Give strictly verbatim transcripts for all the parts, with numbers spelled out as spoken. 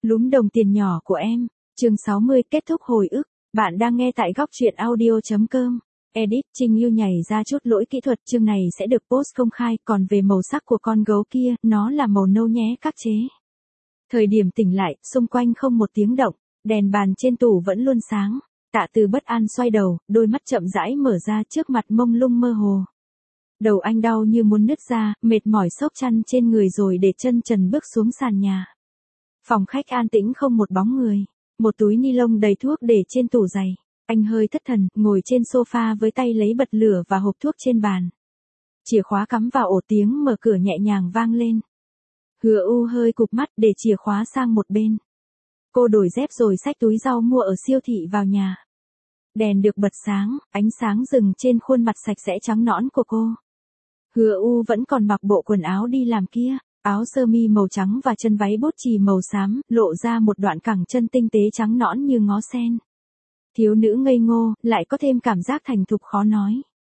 Lúm đồng tiền nhỏ của em. Chương sáu mươi kết thúc hồi ức. Bạn đang nghe tại góc truyện audio chấm com. Edit Trinh Yêu nhảy ra chút lỗi kỹ thuật, chương này sẽ được post công khai, còn về màu sắc của con gấu kia, nó là màu nâu nhé các chế. Thời điểm tỉnh lại, xung quanh không một tiếng động, đèn bàn trên tủ vẫn luôn sáng. Tạ Từ bất an xoay đầu, đôi mắt chậm rãi mở ra, trước mặt mông lung mơ hồ. Đầu anh đau như muốn nứt ra, mệt mỏi xốc chăn trên người rồi để chân trần bước xuống sàn nhà. Phòng khách an tĩnh không một bóng người, một túi ni lông đầy thuốc để trên tủ giày. Anh hơi thất thần, ngồi trên sofa với tay lấy bật lửa và hộp thuốc trên bàn. Chìa khóa cắm vào ổ, tiếng mở cửa nhẹ nhàng vang lên. Hứa U hơi cụp mắt để chìa khóa sang một bên. Cô đổi dép rồi xách túi rau mua ở siêu thị vào nhà. Đèn được bật sáng, ánh sáng rừng trên khuôn mặt sạch sẽ trắng nõn của cô. Hứa U vẫn còn mặc bộ quần áo đi làm kia, áo sơ mi màu trắng và chân váy bốt chì màu xám, lộ ra một đoạn cẳng chân tinh tế trắng nõn như ngó sen. Thiếu nữ ngây ngô, lại có thêm cảm giác thành thục khó nói.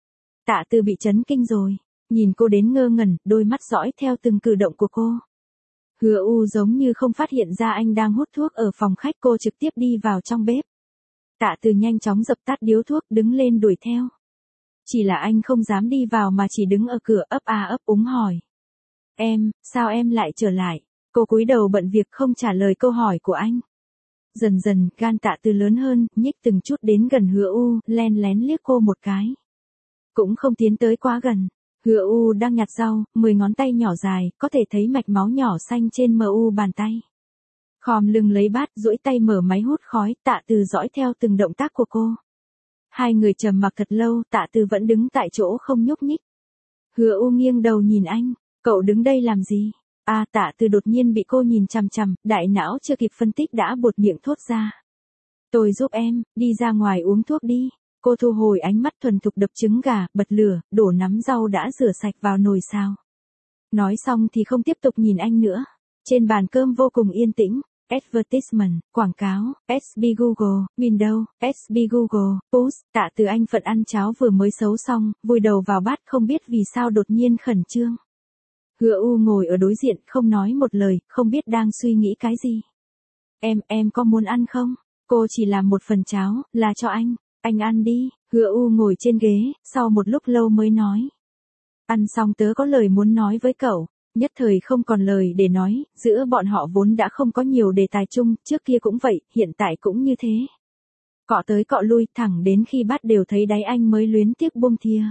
Tạ Từ bị chấn kinh rồi, nhìn cô đến ngơ ngẩn, đôi mắt dõi theo từng cử động của cô. Hứa U giống như không phát hiện ra anh đang hút thuốc ở phòng khách, cô trực tiếp đi vào trong bếp. Tạ Từ nhanh chóng dập tắt điếu thuốc, đứng lên đuổi theo. Chỉ là anh không dám đi vào mà chỉ đứng ở cửa ấp a ấp úng hỏi. Em, sao em lại trở lại? Cô cúi đầu bận việc không trả lời câu hỏi của anh. Dần dần, gan Tạ Từ lớn hơn, nhích từng chút đến gần Hứa U, len lén liếc cô một cái. Cũng không tiến tới quá gần. Hứa U đang nhặt rau, mười ngón tay nhỏ dài, có thể thấy mạch máu nhỏ xanh trên mờ u bàn tay. Khom lưng lấy bát, duỗi tay mở máy hút khói, Tạ Từ dõi theo từng động tác của cô. Hai người trầm mặc thật lâu, Tạ Từ vẫn đứng tại chỗ không nhúc nhích. Hứa U nghiêng đầu nhìn anh, cậu đứng đây làm gì? À, Tạ Từ đột nhiên bị cô nhìn chằm chằm, đại não chưa kịp phân tích đã buột miệng thốt ra. Tôi giúp em, đi ra ngoài uống thuốc đi. Cô thu hồi ánh mắt thuần thục, đập trứng gà, bật lửa, đổ nắm rau đã rửa sạch vào nồi xào. Nói xong thì không tiếp tục nhìn anh nữa. Trên bàn cơm vô cùng yên tĩnh. Advertisement, quảng cáo, ét bê Google, Windows, ét bê Google, Push. Tạ Từ anh phận ăn cháo vừa mới xấu xong, vùi đầu vào bát không biết vì sao đột nhiên khẩn trương. Hứa U ngồi ở đối diện không nói một lời, không biết đang suy nghĩ cái gì. Em, em có muốn ăn không? Cô chỉ làm một phần cháo, là cho anh. Anh ăn đi. Hứa U ngồi trên ghế, sau một lúc lâu mới nói. Ăn xong tớ có lời muốn nói với cậu. Nhất thời không còn lời để nói, giữa bọn họ vốn đã không có nhiều đề tài chung, trước kia cũng vậy, hiện tại cũng như thế. Cọ tới cọ lui, thẳng đến khi bát đều thấy đáy anh mới luyến tiếc buông thìa.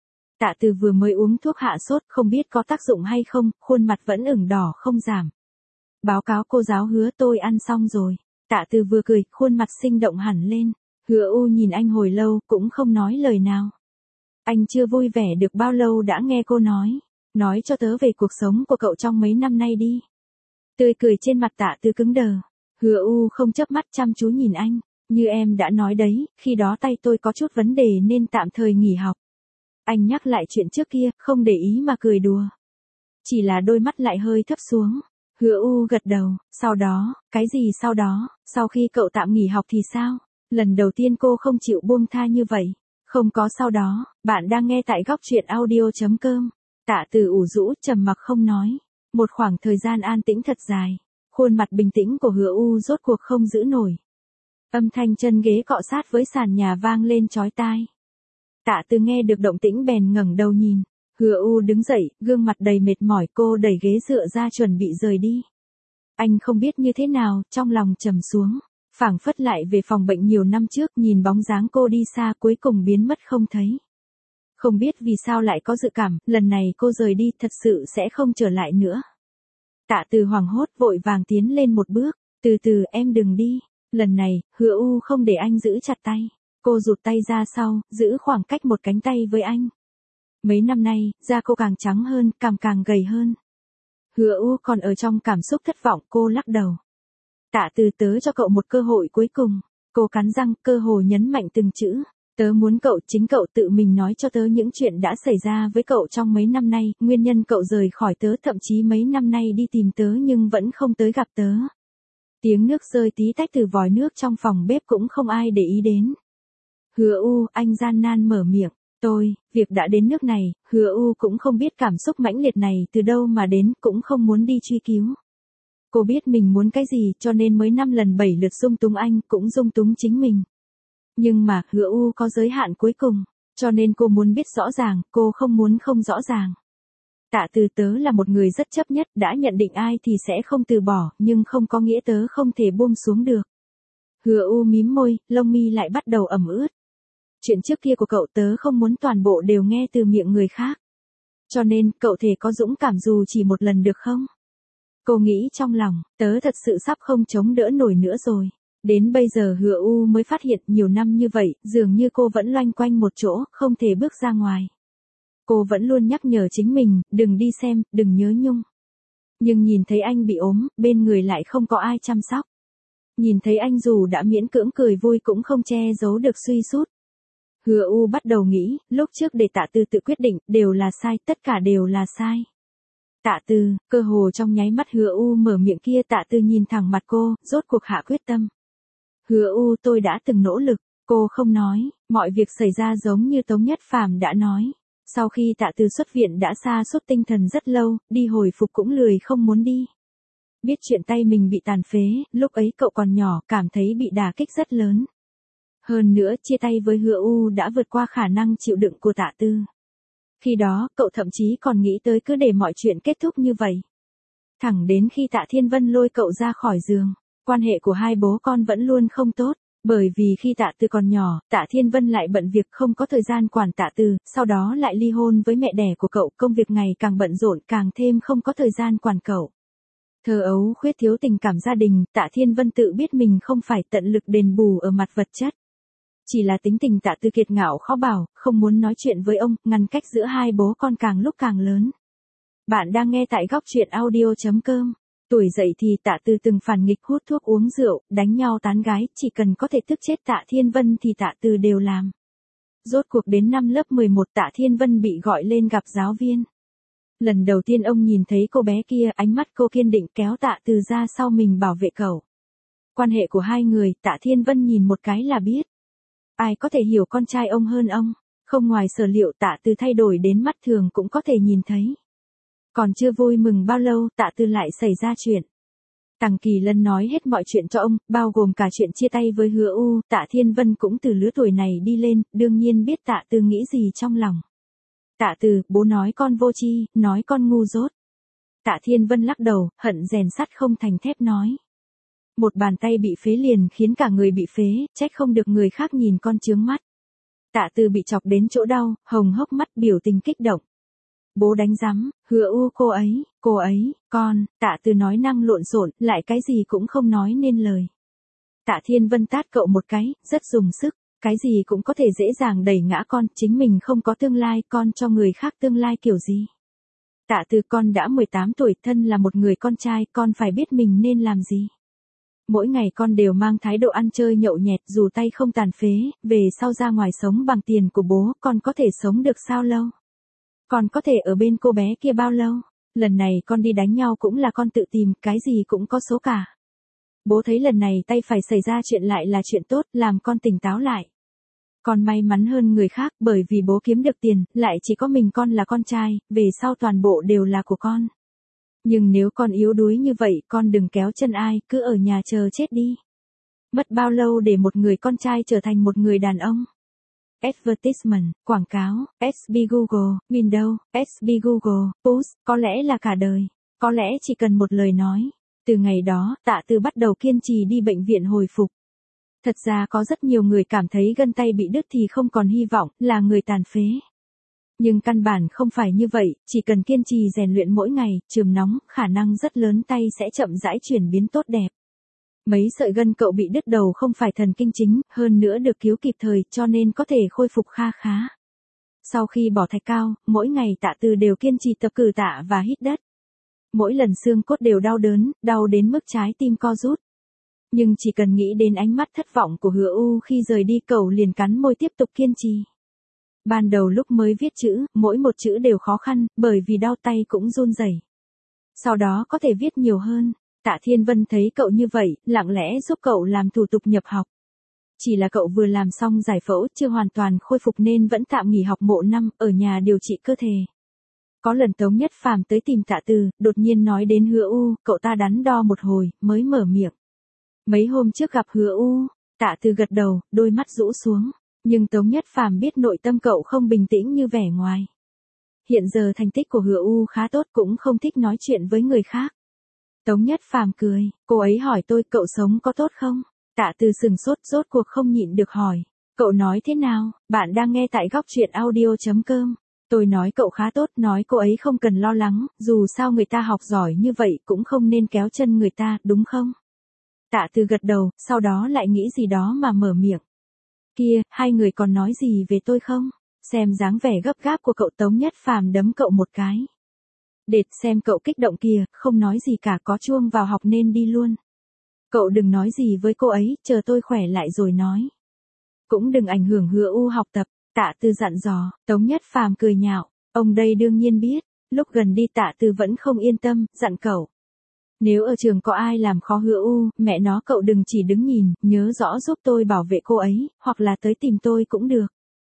Tạ Từ vừa mới uống thuốc hạ sốt, không biết có tác dụng hay không, khuôn mặt vẫn ửng đỏ không giảm. Báo cáo cô giáo Hứa, tôi ăn xong rồi. Tạ Từ vừa cười, khuôn mặt sinh động hẳn lên. Hứa U nhìn anh hồi lâu, cũng không nói lời nào. Anh chưa vui vẻ được bao lâu đã nghe cô nói. Nói cho tớ về cuộc sống của cậu trong mấy năm nay đi. Tươi cười trên mặt Tạ Từ cứng đờ. Hứa U không chớp mắt chăm chú nhìn anh. Như em đã nói đấy, khi đó tay tôi có chút vấn đề nên tạm thời nghỉ học. Anh nhắc lại chuyện trước kia, không để ý mà cười đùa. Chỉ là đôi mắt lại hơi thấp xuống. Hứa U gật đầu, sau đó, cái gì sau đó, sau khi cậu tạm nghỉ học thì sao? Lần đầu tiên cô không chịu buông tha như vậy. Không có sau đó. Bạn đang nghe tại góc truyện audio chấm com. Tạ Từ ủ rũ, trầm mặc không nói. Một khoảng thời gian an tĩnh thật dài. Khuôn mặt bình tĩnh của Hứa U rốt cuộc không giữ nổi. Âm thanh chân ghế cọ sát với sàn nhà vang lên chói tai. Tạ Từ nghe được động tĩnh bèn ngẩng đầu nhìn. Hứa U đứng dậy, gương mặt đầy mệt mỏi, cô đẩy ghế dựa ra chuẩn bị rời đi. Anh không biết như thế nào, trong lòng trầm xuống. Phảng phất lại về phòng bệnh nhiều năm trước, nhìn bóng dáng cô đi xa cuối cùng biến mất không thấy. Không biết vì sao lại có dự cảm, lần này cô rời đi thật sự sẽ không trở lại nữa. Tạ Từ hoảng hốt vội vàng tiến lên một bước, từ từ em đừng đi. Lần này, Hứa U không để anh giữ chặt tay. Cô rụt tay ra sau, giữ khoảng cách một cánh tay với anh. Mấy năm nay, da cô càng trắng hơn, cằm càng gầy hơn. Hứa U còn ở trong cảm xúc thất vọng, cô lắc đầu. Tạ Từ, tớ cho cậu một cơ hội cuối cùng. Cô cắn răng, cơ hồ nhấn mạnh từng chữ. Tớ muốn cậu, chính cậu tự mình nói cho tớ những chuyện đã xảy ra với cậu trong mấy năm nay, nguyên nhân cậu rời khỏi tớ, thậm chí mấy năm nay đi tìm tớ nhưng vẫn không tới gặp tớ. Tiếng nước rơi tí tách từ vòi nước trong phòng bếp cũng không ai để ý đến. Hứa U, anh gian nan mở miệng. Tôi, việc đã đến nước này, Hứa U cũng không biết cảm xúc mãnh liệt này từ đâu mà đến, cũng không muốn đi truy cứu. Cô biết mình muốn cái gì cho nên mới năm lần bảy lượt dung túng anh, cũng dung túng chính mình. Nhưng mà, hứa u có giới hạn cuối cùng, cho nên cô muốn biết rõ ràng, cô không muốn không rõ ràng. Tạ Từ tớ là một người rất chấp nhất, đã nhận định ai thì sẽ không từ bỏ, nhưng không có nghĩa tớ không thể buông xuống được. Hứa u mím môi, lông mi lại bắt đầu ẩm ướt. Chuyện trước kia của cậu tớ không muốn toàn bộ đều nghe từ miệng người khác. Cho nên, cậu thể có dũng cảm dù chỉ một lần được không? Cô nghĩ trong lòng, tớ thật sự sắp không chống đỡ nổi nữa rồi. Đến bây giờ hứa u mới phát hiện nhiều năm như vậy, dường như cô vẫn loanh quanh một chỗ, không thể bước ra ngoài. Cô vẫn luôn nhắc nhở chính mình, đừng đi xem, đừng nhớ nhung. Nhưng nhìn thấy anh bị ốm, bên người lại không có ai chăm sóc. Nhìn thấy anh dù đã miễn cưỡng cười vui cũng không che giấu được suy sút. Hứa u bắt đầu nghĩ, lúc trước để Tạ Từ tự quyết định, đều là sai, tất cả đều là sai. Tạ Từ, cơ hồ trong nháy mắt hứa u mở miệng kia Tạ Từ nhìn thẳng mặt cô, rốt cuộc hạ quyết tâm. Hứa u tôi đã từng nỗ lực, cô không nói, mọi việc xảy ra giống như Tống Nhất Phàm đã nói. Sau khi Tạ Từ xuất viện đã sa sút tinh thần rất lâu, đi hồi phục cũng lười không muốn đi. Biết chuyện tay mình bị tàn phế, lúc ấy cậu còn nhỏ, cảm thấy bị đả kích rất lớn. Hơn nữa, chia tay với hứa u đã vượt qua khả năng chịu đựng của Tạ Từ. Khi đó, cậu thậm chí còn nghĩ tới cứ để mọi chuyện kết thúc như vậy. Thẳng đến khi Tạ Thiên Vân lôi cậu ra khỏi giường, quan hệ của hai bố con vẫn luôn không tốt. Bởi vì khi Tạ Từ còn nhỏ, Tạ Thiên Vân lại bận việc không có thời gian quản Tạ Từ, sau đó lại ly hôn với mẹ đẻ của cậu, công việc ngày càng bận rộn càng thêm không có thời gian quản cậu. Thơ ấu khuyết thiếu tình cảm gia đình, Tạ Thiên Vân tự biết mình không phải tận lực đền bù ở mặt vật chất. Chỉ là tính tình Tạ Từ kiệt ngạo khó bảo, không muốn nói chuyện với ông, ngăn cách giữa hai bố con càng lúc càng lớn. Bạn đang nghe tại góc truyện audio chấm com. Tuổi dậy thì Tạ Từ từng phản nghịch hút thuốc uống rượu, đánh nhau tán gái, chỉ cần có thể tức chết Tạ Thiên Vân thì Tạ Từ đều làm. Rốt cuộc đến năm lớp mười một Tạ Thiên Vân bị gọi lên gặp giáo viên. Lần đầu tiên ông nhìn thấy cô bé kia, ánh mắt cô kiên định kéo Tạ Từ ra sau mình bảo vệ cậu. Quan hệ của hai người, Tạ Thiên Vân nhìn một cái là biết. Ai có thể hiểu con trai ông hơn ông, không ngoài sở liệu Tạ Từ thay đổi đến mắt thường cũng có thể nhìn thấy. Còn chưa vui mừng bao lâu, Tạ Từ lại xảy ra chuyện. Tằng Kỳ Lân nói hết mọi chuyện cho ông, bao gồm cả chuyện chia tay với hứa u, Tạ Thiên Vân cũng từ lứa tuổi này đi lên, đương nhiên biết Tạ Từ nghĩ gì trong lòng. Tạ Từ, bố nói con vô tri, nói con ngu dốt. Tạ Thiên Vân lắc đầu, hận rèn sắt không thành thép nói. Một bàn tay bị phế liền khiến cả người bị phế, trách không được người khác nhìn con chướng mắt. Tạ Từ bị chọc đến chỗ đau, hồng hốc mắt biểu tình kích động. Bố đánh rắm, hứa u cô ấy, cô ấy, con, Tạ Từ nói năng lộn xộn, lại cái gì cũng không nói nên lời. Tạ Thiên Vân tát cậu một cái, rất dùng sức, cái gì cũng có thể dễ dàng đẩy ngã con, chính mình không có tương lai, con cho người khác tương lai kiểu gì. Tạ Từ, con đã mười tám tuổi, thân là một người con trai, con phải biết mình nên làm gì. Mỗi ngày con đều mang thái độ ăn chơi nhậu nhẹt, dù tay không tàn phế, về sau ra ngoài sống bằng tiền của bố, con có thể sống được sao lâu? Con có thể ở bên cô bé kia bao lâu? Lần này con đi đánh nhau cũng là con tự tìm, cái gì cũng có số cả. Bố thấy lần này tay phải xảy ra chuyện lại là chuyện tốt, làm con tỉnh táo lại. Con may mắn hơn người khác, bởi vì bố kiếm được tiền, lại chỉ có mình con là con trai, về sau toàn bộ đều là của con. Nhưng nếu con yếu đuối như vậy, con đừng kéo chân ai, cứ ở nhà chờ chết đi. Mất bao lâu để một người con trai trở thành một người đàn ông? Advertisement, quảng cáo, ét bê Google, Windows, ét bê Google, Push, có lẽ là cả đời. Có lẽ chỉ cần một lời nói. Từ ngày đó, Tạ Từ bắt đầu kiên trì đi bệnh viện hồi phục. Thật ra có rất nhiều người cảm thấy gân tay bị đứt thì không còn hy vọng, là người tàn phế. Nhưng căn bản không phải như vậy, chỉ cần kiên trì rèn luyện mỗi ngày, chườm nóng, khả năng rất lớn tay sẽ chậm rãi chuyển biến tốt đẹp. Mấy sợi gân cậu bị đứt đầu không phải thần kinh chính, hơn nữa được cứu kịp thời cho nên có thể khôi phục kha khá. Sau khi bỏ thạch cao, mỗi ngày Tạ Từ đều kiên trì tập cử tạ và hít đất. Mỗi lần xương cốt đều đau đớn, đau đến mức trái tim co rút. Nhưng chỉ cần nghĩ đến ánh mắt thất vọng của hứa u khi rời đi cậu liền cắn môi tiếp tục kiên trì. Ban đầu lúc mới viết chữ, mỗi một chữ đều khó khăn, bởi vì đau tay cũng run rẩy. Sau đó có thể viết nhiều hơn. Tạ Thiên Vân thấy cậu như vậy, lặng lẽ giúp cậu làm thủ tục nhập học. Chỉ là cậu vừa làm xong giải phẫu chưa hoàn toàn khôi phục nên vẫn tạm nghỉ học một năm, ở nhà điều trị cơ thể. Có lần Tống Nhất Phàm tới tìm Tạ Từ, đột nhiên nói đến Hứa U, cậu ta đắn đo một hồi, mới mở miệng. Mấy hôm trước gặp Hứa U, Tạ Từ gật đầu, đôi mắt rũ xuống, nhưng Tống Nhất Phàm biết nội tâm cậu không bình tĩnh như vẻ ngoài. Hiện giờ thành tích của Hứa U khá tốt, cũng không thích nói chuyện với người khác. Tống Nhất Phàm cười, cô ấy hỏi tôi cậu sống có tốt không? Tạ Từ sừng sốt, rốt cuộc không nhịn được hỏi. Cậu nói thế nào? Bạn đang nghe tại góc truyện audio.com. Tôi nói cậu khá tốt, nói cô ấy không cần lo lắng, dù sao người ta học giỏi như vậy cũng không nên kéo chân người ta, đúng không? Tạ Từ gật đầu, sau đó lại nghĩ gì đó mà mở miệng. Kia, hai người còn nói gì về tôi không? Xem dáng vẻ gấp gáp của cậu, Tống Nhất Phàm đấm cậu một cái. Đệt, xem cậu kích động kìa, không nói gì cả, có chuông vào học nên đi luôn. Cậu đừng nói gì với cô ấy, chờ tôi khỏe lại rồi nói. Cũng đừng ảnh hưởng Hứa U học tập, Tạ Từ dặn dò. Tống Nhất Phàm cười nhạo, ông đây đương nhiên biết. Lúc gần đi Tạ Từ vẫn không yên tâm, dặn cậu. Nếu ở trường có ai làm khó Hứa U, mẹ nó cậu đừng chỉ đứng nhìn, nhớ rõ giúp tôi bảo vệ cô ấy, hoặc là tới tìm tôi cũng được.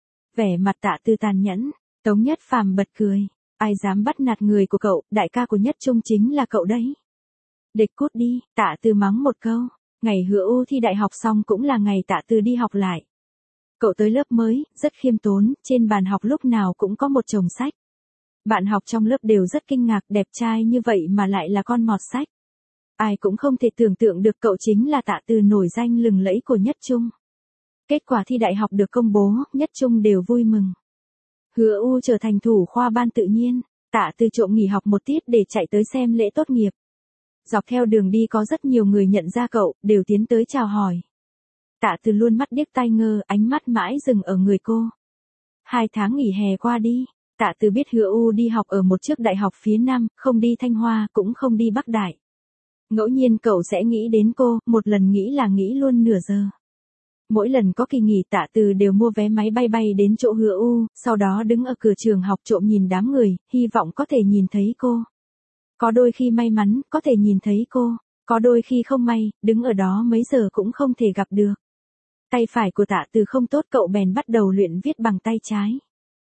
Vẻ mặt Tạ Từ tàn nhẫn, Tống Nhất Phàm bật cười. Ai dám bắt nạt người của cậu, đại ca của Nhất Trung chính là cậu đấy. Địch cút đi, Tạ Từ mắng một câu. Ngày Hứa U thi đại học xong cũng là ngày Tạ Từ đi học lại. Cậu tới lớp mới, rất khiêm tốn, trên bàn học lúc nào cũng có một chồng sách. Bạn học trong lớp đều rất kinh ngạc, đẹp trai như vậy mà lại là con mọt sách. Ai cũng không thể tưởng tượng được cậu chính là Tạ Từ nổi danh lừng lẫy của Nhất Trung. Kết quả thi đại học được công bố, Nhất Trung đều vui mừng. Hứa U trở thành thủ khoa ban tự nhiên, Tạ Từ trộm nghỉ học một tiết để chạy tới xem lễ tốt nghiệp. Dọc theo đường đi có rất nhiều người nhận ra cậu, đều tiến tới chào hỏi. Tạ Từ luôn mắt điếc tai ngơ, ánh mắt mãi dừng ở người cô. Hai tháng nghỉ hè qua đi, Tạ Từ biết Hứa U đi học ở một trước đại học phía Nam, không đi Thanh Hoa, cũng không đi Bắc Đại. Ngẫu nhiên cậu sẽ nghĩ đến cô, một lần nghĩ là nghĩ luôn nửa giờ. Mỗi lần có kỳ nghỉ Tạ Từ đều mua vé máy bay bay đến chỗ Hứa U, sau đó đứng ở cửa trường học trộm nhìn đám người, hy vọng có thể nhìn thấy cô. Có đôi khi may mắn, có thể nhìn thấy cô, có đôi khi không may, đứng ở đó mấy giờ cũng không thể gặp được. Tay phải của Tạ Từ không tốt, cậu bèn bắt đầu luyện viết bằng tay trái.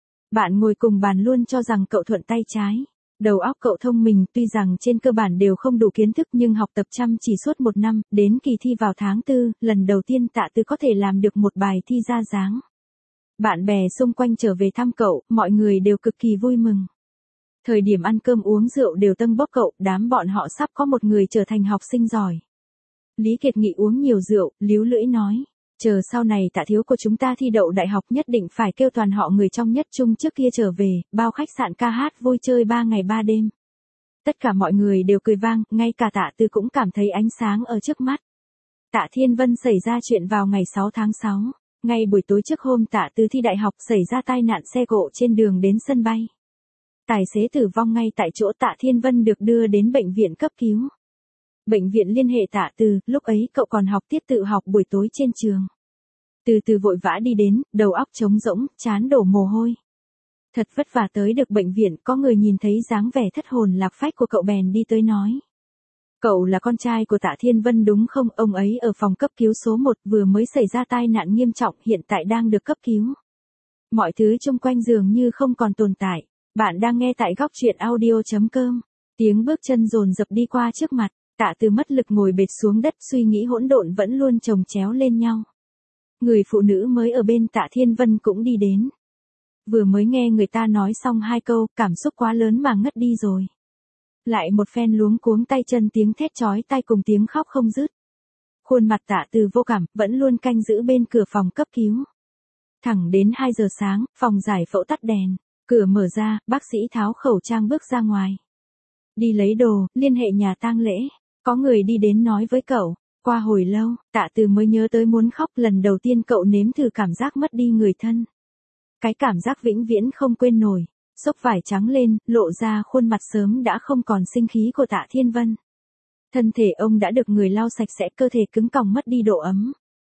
Bạn ngồi cùng bàn luôn cho rằng cậu thuận tay trái. Đầu óc cậu thông minh, tuy rằng trên cơ bản đều không đủ kiến thức nhưng học tập chăm chỉ suốt một năm, đến kỳ thi vào tháng tư, lần đầu tiên Tạ Từ có thể làm được một bài thi ra dáng. Bạn bè xung quanh trở về thăm cậu, mọi người đều cực kỳ vui mừng. Thời điểm ăn cơm uống rượu đều tâng bốc cậu, đám bọn họ sắp có một người trở thành học sinh giỏi. Lý Kiệt Nghị uống nhiều rượu, líu lưỡi nói. Chờ sau này Tạ thiếu của chúng ta thi đậu đại học nhất định phải kêu toàn họ người trong Nhất Trung trước kia trở về, bao khách sạn ca hát vui chơi ba ngày ba đêm. Tất cả mọi người đều cười vang, ngay cả Tạ Từ cũng cảm thấy ánh sáng ở trước mắt. Tạ Thiên Vân xảy ra chuyện vào ngày sáu tháng sáu. Ngay buổi tối trước hôm Tạ Từ thi đại học xảy ra tai nạn xe cộ trên đường đến sân bay. Tài xế tử vong ngay tại chỗ, Tạ Thiên Vân được đưa đến bệnh viện cấp cứu. Bệnh viện liên hệ Tạ Từ, lúc ấy cậu còn học tiết tự học buổi tối trên trường. Từ từ vội vã đi đến, đầu óc trống rỗng, trán đổ mồ hôi. Thật vất vả tới được bệnh viện, có người nhìn thấy dáng vẻ thất hồn lạc phách của cậu bèn đi tới nói. Cậu là con trai của Tạ Thiên Vân đúng không? Ông ấy ở phòng cấp cứu số một, vừa mới xảy ra tai nạn nghiêm trọng, hiện tại đang được cấp cứu. Mọi thứ xung quanh dường như không còn tồn tại. Bạn đang nghe tại góc truyện audio.com. Tiếng bước chân dồn dập đi qua trước mặt, Tạ Từ mất lực ngồi bệt xuống đất, suy nghĩ hỗn độn vẫn luôn chồng chéo lên nhau. Người phụ nữ mới ở bên Tạ Thiên Vân cũng đi đến. Vừa mới nghe người ta nói xong hai câu, cảm xúc quá lớn mà ngất đi rồi. Lại một phen luống cuống tay chân, tiếng thét chói tai cùng tiếng khóc không dứt. Khuôn mặt Tạ Từ vô cảm, vẫn luôn canh giữ bên cửa phòng cấp cứu. Thẳng đến hai giờ sáng, phòng giải phẫu tắt đèn, cửa mở ra, bác sĩ tháo khẩu trang bước ra ngoài. Đi lấy đồ, liên hệ nhà tang lễ, có người đi đến nói với cậu. Qua hồi lâu, Tạ Từ mới nhớ tới muốn khóc, lần đầu tiên cậu nếm thử cảm giác mất đi người thân. Cái cảm giác vĩnh viễn không quên nổi. Xốc vải trắng lên, lộ ra khuôn mặt sớm đã không còn sinh khí của Tạ Thiên Vân. Thân thể ông đã được người lau sạch sẽ, cơ thể cứng còng mất đi độ ấm.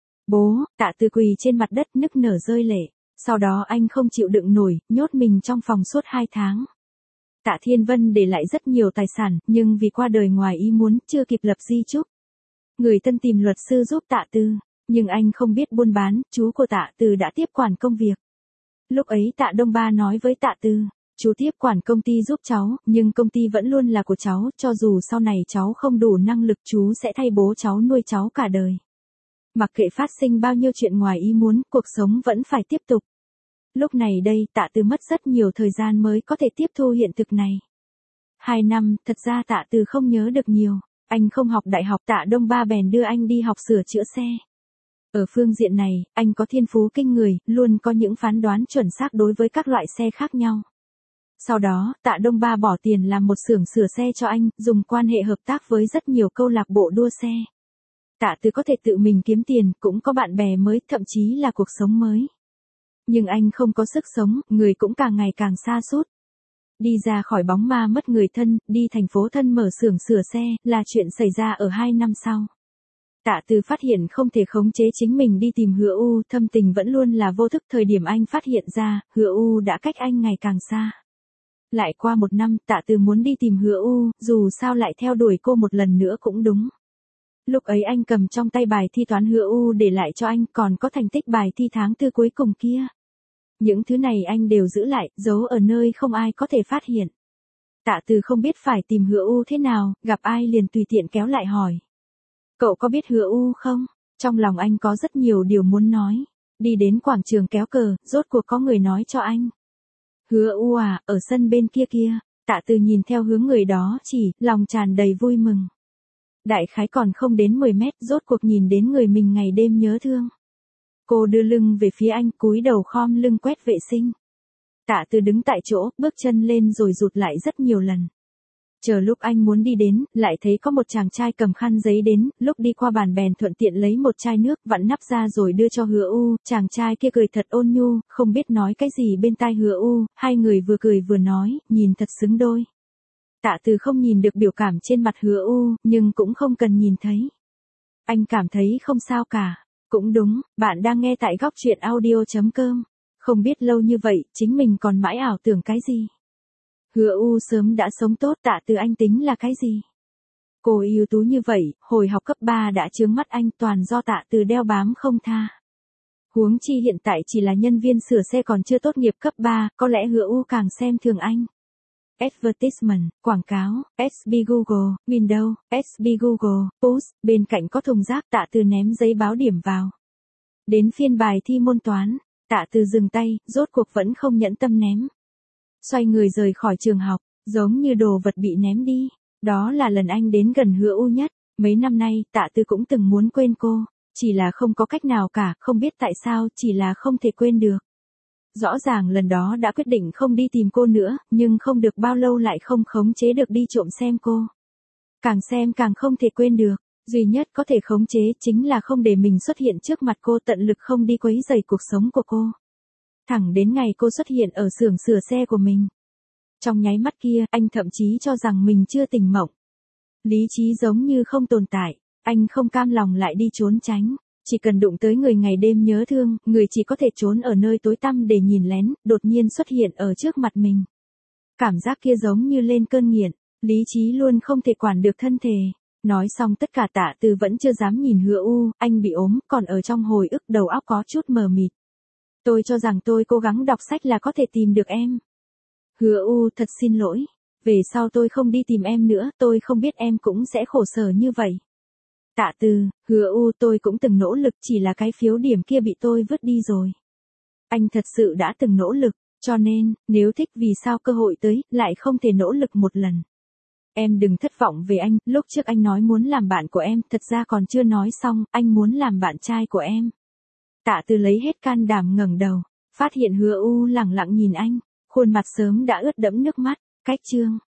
Bố, Tạ Từ quỳ trên mặt đất nức nở rơi lệ. Sau đó anh không chịu đựng nổi, nhốt mình trong phòng suốt hai tháng. Tạ Thiên Vân để lại rất nhiều tài sản, nhưng vì qua đời ngoài ý muốn, chưa kịp lập di chúc. Người thân tìm luật sư giúp Tạ Từ, nhưng anh không biết buôn bán, chú của Tạ Từ đã tiếp quản công việc. Lúc ấy Tạ Đông Ba nói với Tạ Từ, Chú tiếp quản công ty giúp cháu, nhưng công ty vẫn luôn là của cháu, cho dù sau này cháu không đủ năng lực chú sẽ thay bố cháu nuôi cháu cả đời. Mặc kệ phát sinh bao nhiêu chuyện ngoài ý muốn, cuộc sống vẫn phải tiếp tục. Lúc này đây, Tạ Từ mất rất nhiều thời gian mới có thể tiếp thu hiện thực này. Hai năm, thật ra Tạ Từ không nhớ được nhiều. Anh không học đại học, Tạ Đông Ba bèn đưa anh đi học sửa chữa xe. Ở phương diện này, anh có thiên phú kinh người, luôn có những phán đoán chuẩn xác đối với các loại xe khác nhau. Sau đó, Tạ Đông Ba bỏ tiền làm một xưởng sửa xe cho anh, dùng quan hệ hợp tác với rất nhiều câu lạc bộ đua xe. Tạ Từ có thể tự mình kiếm tiền, cũng có bạn bè mới, thậm chí là cuộc sống mới. Nhưng anh không có sức sống, người cũng càng ngày càng sa sút. Đi ra khỏi bóng ma mất người thân, đi thành phố thân mở xưởng sửa xe, là chuyện xảy ra ở hai năm sau. Tạ Từ phát hiện không thể khống chế chính mình đi tìm Hứa U, thâm tình vẫn luôn là vô thức. Thời điểm anh phát hiện ra, Hứa U đã cách anh ngày càng xa. Lại qua một năm, Tạ Từ muốn đi tìm Hứa U, dù sao lại theo đuổi cô một lần nữa cũng đúng. Lúc ấy anh cầm trong tay bài thi toán Hứa U để lại cho anh, còn có thành tích bài thi tháng tư cuối cùng kia. Những thứ này anh đều giữ lại, giấu ở nơi không ai có thể phát hiện. Tạ Từ không biết phải tìm Hứa U thế nào, gặp ai liền tùy tiện kéo lại hỏi. Cậu có biết Hứa U không? Trong lòng anh có rất nhiều điều muốn nói. Đi đến quảng trường kéo cờ, rốt cuộc có người nói cho anh. Hứa U à, ở sân bên kia kia. Tạ Từ nhìn theo hướng người đó chỉ, lòng tràn đầy vui mừng. Đại khái còn không đến mười mét, rốt cuộc nhìn đến người mình ngày đêm nhớ thương. Cô đưa lưng về phía anh, cúi đầu khom lưng quét vệ sinh. Tạ Từ đứng tại chỗ, bước chân lên rồi rụt lại rất nhiều lần. Chờ lúc anh muốn đi đến, lại thấy có một chàng trai cầm khăn giấy đến, lúc đi qua bàn bèn thuận tiện lấy một chai nước, vặn nắp ra rồi đưa cho Hứa U. Chàng trai kia cười thật ôn nhu, không biết nói cái gì bên tai Hứa U, hai người vừa cười vừa nói, nhìn thật xứng đôi. Tạ Từ không nhìn được biểu cảm trên mặt Hứa U, nhưng cũng không cần nhìn thấy. Anh cảm thấy không sao cả. Cũng đúng, bạn đang nghe tại góc truyện audio chấm com. Không biết lâu như vậy, chính mình còn mãi ảo tưởng cái gì. Hứa U sớm đã sống tốt, Tạ Từ anh tính là cái gì? Cô ưu tú như vậy, hồi học cấp ba đã chướng mắt anh, toàn do Tạ Từ đeo bám không tha. Huống chi hiện tại chỉ là nhân viên sửa xe còn chưa tốt nghiệp cấp ba, có lẽ Hứa U càng xem thường anh. Advertisement, quảng cáo, ét bê Google, Windows, ét bê Google, Push, bên cạnh có thùng rác. Tạ Từ ném giấy báo điểm vào. Đến phiên bài thi môn toán, Tạ Từ dừng tay, rốt cuộc vẫn không nhẫn tâm ném. Xoay người rời khỏi trường học, giống như đồ vật bị ném đi. Đó là lần anh đến gần Hứa U nhất. Mấy năm nay, Tạ Từ cũng từng muốn quên cô, chỉ là không có cách nào cả, không biết tại sao, chỉ là không thể quên được. Rõ ràng lần đó đã quyết định không đi tìm cô nữa, nhưng không được bao lâu lại không khống chế được đi trộm xem cô. Càng xem càng không thể quên được, duy nhất có thể khống chế chính là không để mình xuất hiện trước mặt cô, tận lực không đi quấy rầy cuộc sống của cô. Thẳng đến ngày cô xuất hiện ở xưởng sửa xe của mình. Trong nháy mắt kia, anh thậm chí cho rằng mình chưa tỉnh mộng. Lý trí giống như không tồn tại, anh không cam lòng lại đi trốn tránh. Chỉ cần đụng tới người ngày đêm nhớ thương, người chỉ có thể trốn ở nơi tối tăm để nhìn lén, đột nhiên xuất hiện ở trước mặt mình. Cảm giác kia giống như lên cơn nghiện, lý trí luôn không thể quản được thân thể. Nói xong tất cả, Tạ Từ vẫn chưa dám nhìn Hứa U, anh bị ốm, còn ở trong hồi ức, đầu óc có chút mờ mịt. Tôi cho rằng tôi cố gắng đọc sách là có thể tìm được em. Hứa U, thật xin lỗi. Về sau tôi không đi tìm em nữa, tôi không biết em cũng sẽ khổ sở như vậy. Tạ Từ, Hứa U, tôi cũng từng nỗ lực, chỉ là cái phiếu điểm kia bị tôi vứt đi rồi. Anh thật sự đã từng nỗ lực, cho nên, nếu thích vì sao cơ hội tới, lại không thể nỗ lực một lần. Em đừng thất vọng về anh, lúc trước anh nói muốn làm bạn của em, thật ra còn chưa nói xong, anh muốn làm bạn trai của em. Tạ Từ lấy hết can đảm ngẩng đầu, phát hiện Hứa U lẳng lặng nhìn anh, khuôn mặt sớm đã ướt đẫm nước mắt, cách chương.